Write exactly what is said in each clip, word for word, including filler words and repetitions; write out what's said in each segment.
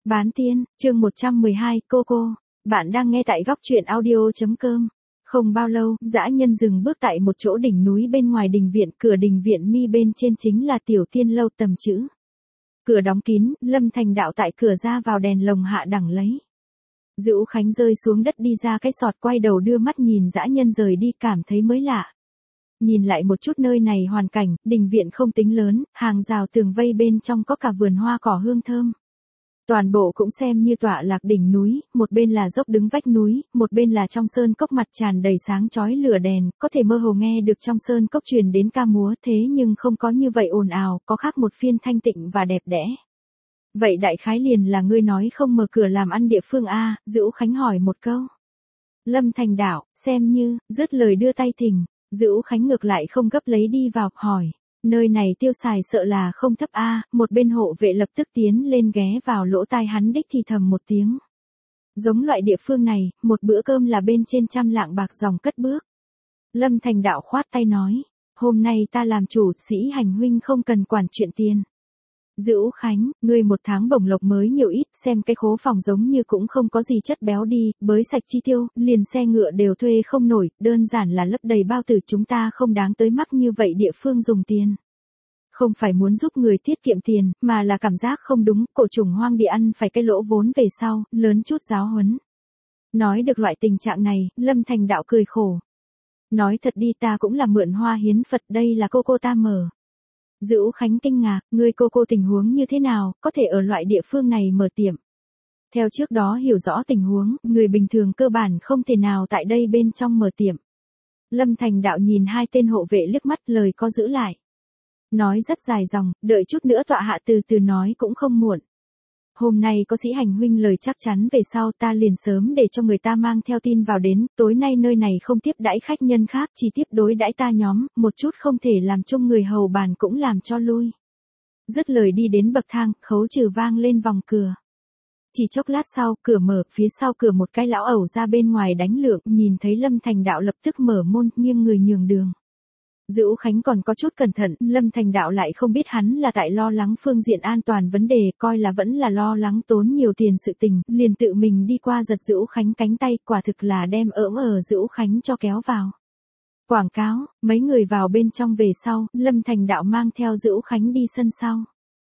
Bán tiên, chương một trăm mười hai, Coco. Bạn đang nghe tại góc truyện audio.com. Không bao lâu, dã nhân dừng bước tại một chỗ đỉnh núi bên ngoài đình viện, cửa đình viện mi bên trên chính là tiểu tiên lâu tầm chữ. Cửa đóng kín, Lâm Thành Đạo tại cửa ra vào đèn lồng hạ đẳng lấy. Dữu Khánh rơi xuống đất đi ra cái sọt, quay đầu đưa mắt nhìn dã nhân rời đi, cảm thấy mới lạ. Nhìn lại một chút nơi này hoàn cảnh, đình viện không tính lớn, hàng rào tường vây bên trong có cả vườn hoa cỏ hương thơm. Toàn bộ cũng xem như tọa lạc đỉnh núi, một bên là dốc đứng vách núi, một bên là trong sơn cốc mặt tràn đầy sáng chói lửa đèn, có thể mơ hồ nghe được trong sơn cốc truyền đến ca múa, thế nhưng không có như vậy ồn ào, có khác một phiên thanh tịnh và đẹp đẽ. Vậy đại khái liền là ngươi nói không mở cửa làm ăn địa phương a? Dữu Khánh hỏi một câu. Lâm Thành Đạo, xem như, dứt lời đưa tay thình, Dữu Khánh ngược lại không gấp lấy đi vào, hỏi. Nơi này tiêu xài sợ là không thấp a? Một bên hộ vệ lập tức tiến lên ghé vào lỗ tai hắn đích thì thầm một tiếng. Giống loại địa phương này, một bữa cơm là bên trên trăm lạng bạc dòng cất bước. Lâm Thành Đạo khoát tay nói, hôm nay ta làm chủ, Sĩ Hành huynh không cần quản chuyện tiền. Dữu Khánh, ngươi một tháng bổng lộc mới nhiều ít, xem cái khố phòng giống như cũng không có gì chất béo đi, bới sạch chi tiêu, liền xe ngựa đều thuê không nổi, đơn giản là lấp đầy bao tử, chúng ta không đáng tới mắc như vậy địa phương dùng tiền. Không phải muốn giúp người tiết kiệm tiền, mà là cảm giác không đúng, cổ trùng hoang đi ăn phải cái lỗ vốn về sau, lớn chút giáo huấn. Nói được loại tình trạng này, Lâm Thành Đạo cười khổ. Nói thật đi, ta cũng là mượn hoa hiến Phật, đây là cô cô ta mở. Dữu Khánh kinh ngạc, ngươi cô cô tình huống như thế nào, có thể ở loại địa phương này mở tiệm. Theo trước đó hiểu rõ tình huống, người bình thường cơ bản không thể nào tại đây bên trong mở tiệm. Lâm Thành Đạo nhìn hai tên hộ vệ liếc mắt, lời có giữ lại. Nói rất dài dòng, đợi chút nữa tọa hạ từ từ nói cũng không muộn. Hôm nay có Sĩ Hành huynh lời chắc chắn về sau, ta liền sớm để cho người ta mang theo tin vào đến, tối nay nơi này không tiếp đãi khách nhân khác, chỉ tiếp đối đãi ta nhóm, một chút không thể làm chung người hầu bàn cũng làm cho lui. Dứt lời đi đến bậc thang, khấu trừ vang lên vòng cửa. Chỉ chốc lát sau, cửa mở, phía sau cửa một cái lão ẩu ra bên ngoài đánh lượng, nhìn thấy Lâm Thành Đạo lập tức mở môn, nghiêng người nhường đường. Dữu Khánh còn có chút cẩn thận, Lâm Thành Đạo lại không biết hắn là tại lo lắng phương diện an toàn vấn đề, coi là vẫn là lo lắng tốn nhiều tiền sự tình, liền tự mình đi qua giật Dữu Khánh cánh tay, quả thực là đem ỡm ở Dữu Khánh cho kéo vào. Quảng cáo, mấy người vào bên trong về sau, Lâm Thành Đạo mang theo Dữu Khánh đi sân sau.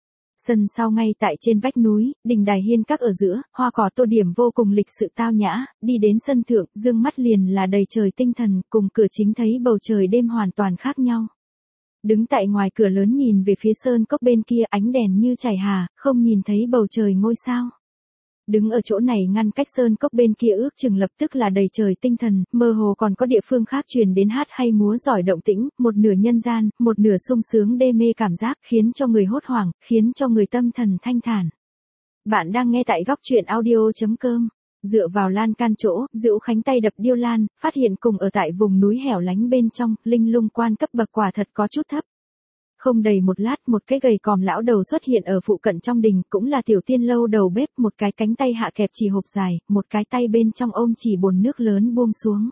Sân sau ngay tại trên vách núi, đình đài hiên các ở giữa, hoa cỏ tô điểm vô cùng lịch sự tao nhã, đi đến sân thượng, dương mắt liền là đầy trời tinh thần, cùng cửa chính thấy bầu trời đêm hoàn toàn khác nhau. Đứng tại ngoài cửa lớn nhìn về phía sơn cốc bên kia, ánh đèn như chảy hà, không nhìn thấy bầu trời ngôi sao. Đứng ở chỗ này ngăn cách sơn cốc bên kia ước chừng lập tức là đầy trời tinh thần, mơ hồ còn có địa phương khác truyền đến hát hay múa giỏi động tĩnh, một nửa nhân gian, một nửa sung sướng đê mê cảm giác, khiến cho người hốt hoảng, khiến cho người tâm thần thanh thản. Bạn đang nghe tại góc truyện audio.com. Dựa vào lan can chỗ, Dữu Khánh tay đập điêu lan, phát hiện cùng ở tại vùng núi hẻo lánh bên trong, linh lung quan cấp bậc quả thật có chút thấp. Không đầy một lát, một cái gầy còm lão đầu xuất hiện ở phụ cận trong đình, cũng là tiểu tiên lâu đầu bếp, một cái cánh tay hạ kẹp chỉ hộp dài, một cái tay bên trong ôm chỉ bồn nước lớn buông xuống.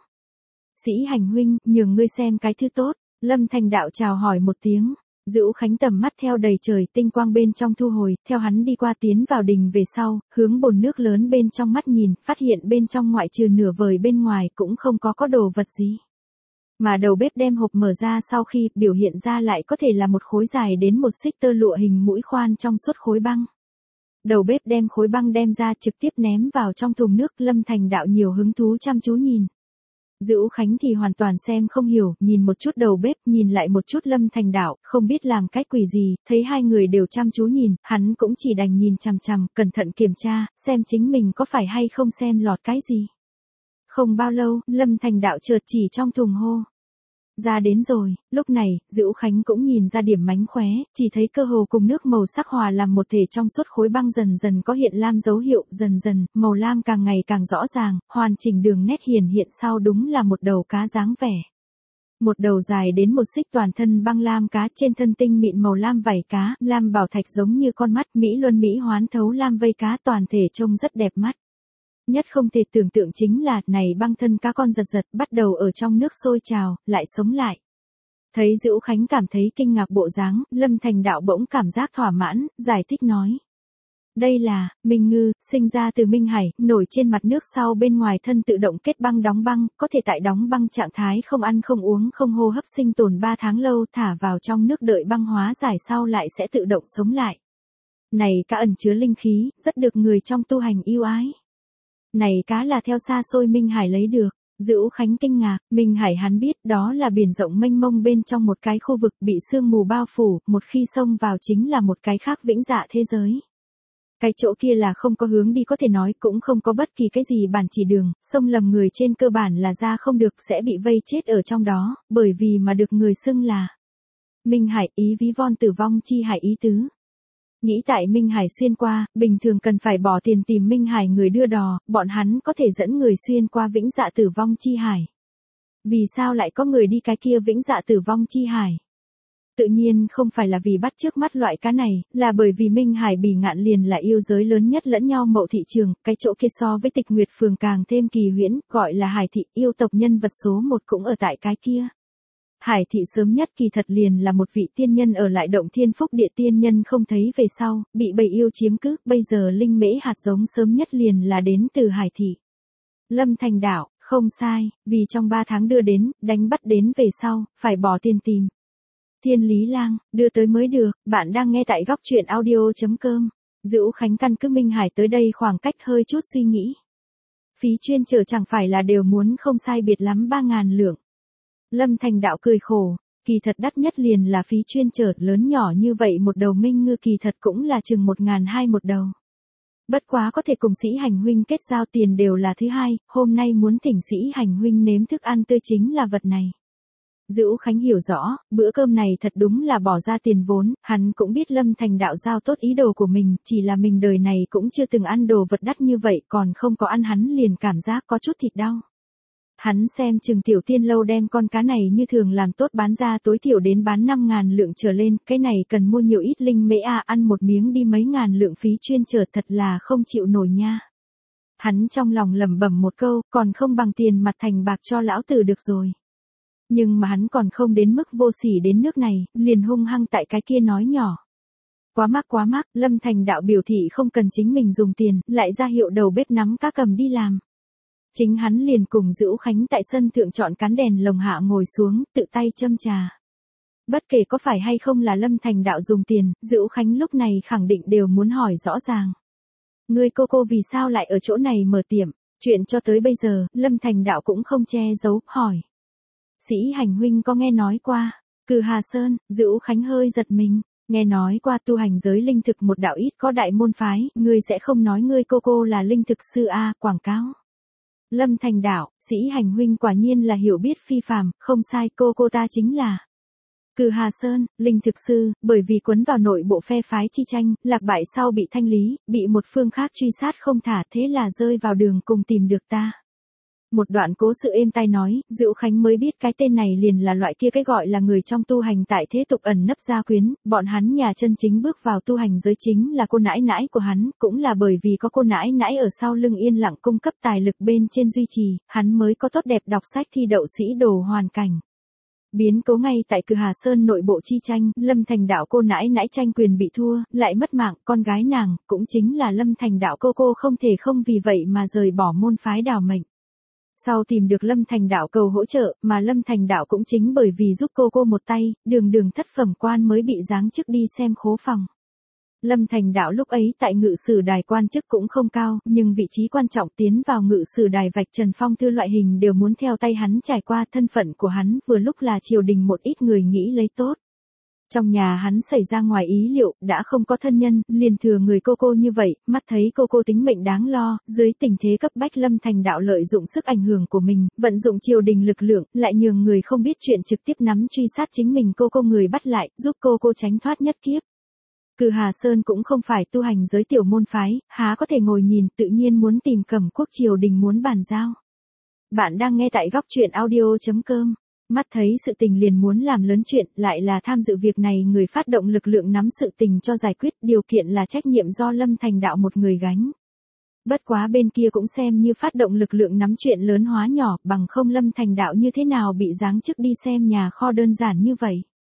Sĩ Hành huynh, nhường ngươi xem cái thứ tốt. Lâm Thành Đạo chào hỏi một tiếng. Dữu Khánh tầm mắt theo đầy trời tinh quang bên trong thu hồi, theo hắn đi qua tiến vào đình về sau, hướng bồn nước lớn bên trong mắt nhìn, phát hiện bên trong ngoại trừ nửa vời bên ngoài cũng không có có đồ vật gì. Mà đầu bếp đem hộp mở ra sau khi biểu hiện ra lại có thể là một khối dài đến một xích tơ lụa hình mũi khoan trong suốt khối băng. Đầu bếp đem khối băng đem ra trực tiếp ném vào trong thùng nước, Lâm Thành Đạo nhiều hứng thú chăm chú nhìn. Dữu Khánh thì hoàn toàn xem không hiểu, nhìn một chút đầu bếp, nhìn lại một chút Lâm Thành Đạo, không biết làm cách quỷ gì, thấy hai người đều chăm chú nhìn, hắn cũng chỉ đành nhìn chằm chằm, cẩn thận kiểm tra, xem chính mình có phải hay không xem lọt cái gì. Không bao lâu, Lâm Thành Đạo chợt chỉ trong thùng hô. Ra đến rồi, lúc này, Dữu Khánh cũng nhìn ra điểm mánh khóe, chỉ thấy cơ hồ cùng nước màu sắc hòa làm một thể trong suốt khối băng dần dần có hiện lam dấu hiệu, dần dần, màu lam càng ngày càng rõ ràng, hoàn chỉnh đường nét hiển hiện sau đúng là một đầu cá dáng vẻ. Một đầu dài đến một xích toàn thân băng lam cá, trên thân tinh mịn màu lam vảy cá, lam bảo thạch giống như con mắt, mỹ luân mỹ hoán thấu lam vây cá, toàn thể trông rất đẹp mắt. Nhất không thể tưởng tượng chính là, này băng thân cá con giật giật, bắt đầu ở trong nước sôi trào, lại sống lại. Thấy Dữu Khánh cảm thấy kinh ngạc bộ dáng, Lâm Thành Đạo bỗng cảm giác thỏa mãn, giải thích nói. Đây là, Minh Ngư, sinh ra từ Minh Hải, nổi trên mặt nước sau bên ngoài thân tự động kết băng đóng băng, có thể tại đóng băng trạng thái không ăn không uống không hô hấp sinh tồn ba tháng lâu thả vào trong nước đợi băng hóa giải sau lại sẽ tự động sống lại. Này cá ẩn chứa linh khí, rất được người trong tu hành yêu ái. Này cá là theo xa xôi Minh Hải lấy được. Dữ Khánh kinh ngạc, Minh Hải hắn biết đó là biển rộng mênh mông bên trong một cái khu vực bị sương mù bao phủ, một khi xông vào chính là một cái khác vĩnh dạ thế giới. Cái chỗ kia là không có hướng đi có thể nói cũng không có bất kỳ cái gì bản chỉ đường, xông lầm người trên cơ bản là ra không được sẽ bị vây chết ở trong đó, bởi vì mà được người xưng là Minh Hải, ý ví von tử vong chi hải ý tứ. Nghĩ tại Minh Hải xuyên qua, bình thường cần phải bỏ tiền tìm Minh Hải người đưa đò, bọn hắn có thể dẫn người xuyên qua vĩnh dạ tử vong chi hải. Vì sao lại có người đi cái kia vĩnh dạ tử vong chi hải? Tự nhiên không phải là vì bắt trước mắt loại cá này, là bởi vì Minh Hải Bỉ Ngạn liền là yêu giới lớn nhất lẫn nhau mậu thị trường, cái chỗ kia so với Tịch Nguyệt Phường càng thêm kỳ huyễn, gọi là Hải thị, yêu tộc nhân vật số một cũng ở tại cái kia. Hải thị sớm nhất kỳ thật liền là một vị tiên nhân ở lại động thiên phúc địa tiên nhân không thấy về sau, bị bầy yêu chiếm cứ, bây giờ linh mễ hạt giống sớm nhất liền là đến từ Hải thị. Lâm Thành Đạo, không sai, vì trong ba tháng đưa đến, đánh bắt đến về sau, phải bỏ tiền tìm. Thiên Lý Lang, đưa tới mới được, bạn đang nghe tại góc truyện audio.com. Dữ Khánh căn cứ Minh Hải tới đây khoảng cách hơi chút suy nghĩ. Phí chuyên chở chẳng phải là đều muốn không sai biệt lắm ba ngàn lượng. Lâm Thành Đạo cười khổ, kỳ thật đắt nhất liền là phí chuyên chở lớn nhỏ như vậy một đầu minh ngư kỳ thật cũng là chừng một ngàn hai một đầu. Bất quá có thể cùng sĩ hành huynh kết giao tiền đều là thứ hai, hôm nay muốn thỉnh sĩ hành huynh nếm thức ăn tươi chính là vật này. Dữ Khánh hiểu rõ, bữa cơm này thật đúng là bỏ ra tiền vốn, hắn cũng biết Lâm Thành Đạo giao tốt ý đồ của mình, chỉ là mình đời này cũng chưa từng ăn đồ vật đắt như vậy, còn không có ăn hắn liền cảm giác có chút thịt đau. Hắn xem chừng Tiểu Tiên Lâu đem con cá này như thường làm tốt bán ra tối thiểu đến bán năm ngàn lượng trở lên, cái này cần mua nhiều ít linh mễ à, ăn một miếng đi mấy ngàn lượng phí chuyên chở thật là không chịu nổi nha. Hắn trong lòng lẩm bẩm một câu, còn không bằng tiền mặt thành bạc cho lão tử được rồi. Nhưng mà hắn còn không đến mức vô sỉ đến nước này, liền hung hăng tại cái kia nói nhỏ. Quá mắc quá mắc, Lâm Thành Đạo biểu thị không cần chính mình dùng tiền, lại ra hiệu đầu bếp nắm cá cầm đi làm. Chính hắn liền cùng Dữ Khánh tại sân thượng chọn cán đèn lồng hạ ngồi xuống, tự tay châm trà. Bất kể có phải hay không là Lâm Thành Đạo dùng tiền, Dữ Khánh lúc này khẳng định đều muốn hỏi rõ ràng. Người cô cô vì sao lại ở chỗ này mở tiệm, chuyện cho tới bây giờ, Lâm Thành Đạo cũng không che giấu, hỏi. Sĩ hành huynh có nghe nói qua, Cừ Hà Sơn, Dữ Khánh hơi giật mình, nghe nói qua tu hành giới linh thực một đạo ít có đại môn phái, ngươi sẽ không nói ngươi cô cô là linh thực sư a, quảng cáo. Lâm Thành Đạo, sĩ hành huynh quả nhiên là hiểu biết phi phàm, không sai, cô cô ta chính là Cừ Hà Sơn, linh thực sư, bởi vì quấn vào nội bộ phe phái chi tranh, lạc bại sau bị thanh lý, bị một phương khác truy sát không thả, thế là rơi vào đường cùng tìm được ta. Một đoạn cố sự êm tai nói, Dữ Khánh mới biết cái tên này liền là loại kia cái gọi là người trong tu hành tại thế tục ẩn nấp gia quyến, bọn hắn nhà chân chính bước vào tu hành giới chính là cô nãi nãi của hắn, cũng là bởi vì có cô nãi nãi ở sau lưng yên lặng cung cấp tài lực bên trên duy trì, hắn mới có tốt đẹp đọc sách thi đậu sĩ đồ hoàn cảnh. Biến cố ngay tại Cừ Hà Sơn nội bộ chi tranh, Lâm Thành Đạo cô nãi nãi tranh quyền bị thua, lại mất mạng, con gái nàng, cũng chính là Lâm Thành Đạo cô cô không thể không vì vậy mà rời bỏ môn phái đào mệnh. Sau tìm được Lâm Thành Đạo cầu hỗ trợ, mà Lâm Thành Đạo cũng chính bởi vì giúp cô cô một tay, đường đường thất phẩm quan mới bị giáng chức đi xem khố phòng. Lâm Thành Đạo lúc ấy tại ngự sử đài quan chức cũng không cao, nhưng vị trí quan trọng tiến vào ngự sử đài vạch trần phong thư loại hình đều muốn theo tay hắn trải qua, thân phận của hắn vừa lúc là triều đình một ít người nghĩ lấy tốt. Trong nhà hắn xảy ra ngoài ý liệu, đã không có thân nhân, liền thừa người cô cô như vậy, mắt thấy cô cô tính mệnh đáng lo, dưới tình thế cấp bách Lâm Thành Đạo lợi dụng sức ảnh hưởng của mình, vận dụng triều đình lực lượng, lại nhường người không biết chuyện trực tiếp nắm truy sát chính mình cô cô người bắt lại, giúp cô cô tránh thoát nhất kiếp. Cừ Hà Sơn cũng không phải tu hành giới tiểu môn phái, há có thể ngồi nhìn, tự nhiên muốn tìm Cẩm Quốc triều đình muốn bàn giao. Bạn đang nghe tại góc truyện audio.com. Mắt thấy sự tình liền muốn làm lớn chuyện, lại là tham dự việc này người phát động lực lượng nắm sự tình cho giải quyết, điều kiện là trách nhiệm do Lâm Thành Đạo một người gánh. Bất quá bên kia cũng xem như phát động lực lượng nắm chuyện lớn hóa nhỏ, bằng không Lâm Thành Đạo như thế nào bị giáng chức đi xem nhà kho đơn giản như vậy.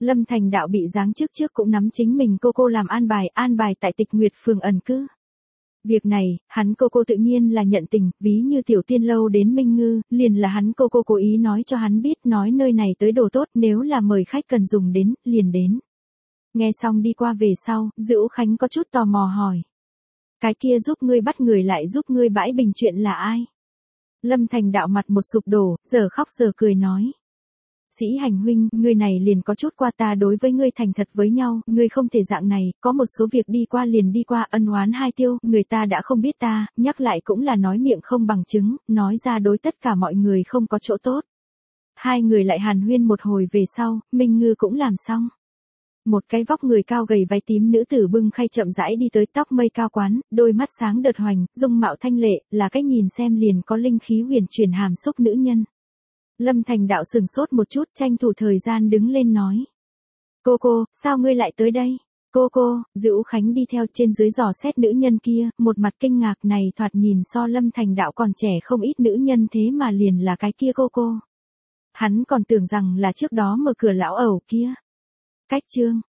Lâm Thành Đạo bị giáng chức trước cũng nắm chính mình cô cô làm an bài, an bài tại Tịch Nguyệt phường ẩn cư. Việc này, hắn cô cô tự nhiên là nhận tình, ví như tiểu tiên lâu đến Minh Ngư, liền là hắn cô cô cố ý nói cho hắn biết, nói nơi này tới đồ tốt, nếu là mời khách cần dùng đến, liền đến. Nghe xong đi qua về sau, Dữu Khánh có chút tò mò hỏi. Cái kia giúp ngươi bắt người lại giúp ngươi bãi bình chuyện là ai? Lâm Thành Đạo mặt một sụp đổ, giờ khóc giờ cười nói. Sĩ Hành huynh, ngươi này liền có chút qua ta đối với ngươi thành thật với nhau, ngươi không thể dạng này, có một số việc đi qua liền đi qua, ân oán hai tiêu, người ta đã không biết ta, nhắc lại cũng là nói miệng không bằng chứng, nói ra đối tất cả mọi người không có chỗ tốt. Hai người lại hàn huyên một hồi về sau, Minh Ngư cũng làm xong. Một cái vóc người cao gầy váy tím nữ tử bưng khay chậm rãi đi tới tóc mây cao quán, đôi mắt sáng đợt hoành, dung mạo thanh lệ, là cái nhìn xem liền có linh khí huyền chuyển hàm xúc nữ nhân. Lâm Thành Đạo sừng sốt một chút, tranh thủ thời gian đứng lên nói. Cô cô, sao ngươi lại tới đây? Cô cô, Dữu Khánh đi theo trên dưới dò xét nữ nhân kia, một mặt kinh ngạc này thoạt nhìn so Lâm Thành Đạo còn trẻ không ít nữ nhân thế mà liền là cái kia cô cô. Hắn còn tưởng rằng là trước đó mở cửa lão ẩu kia. Cách chương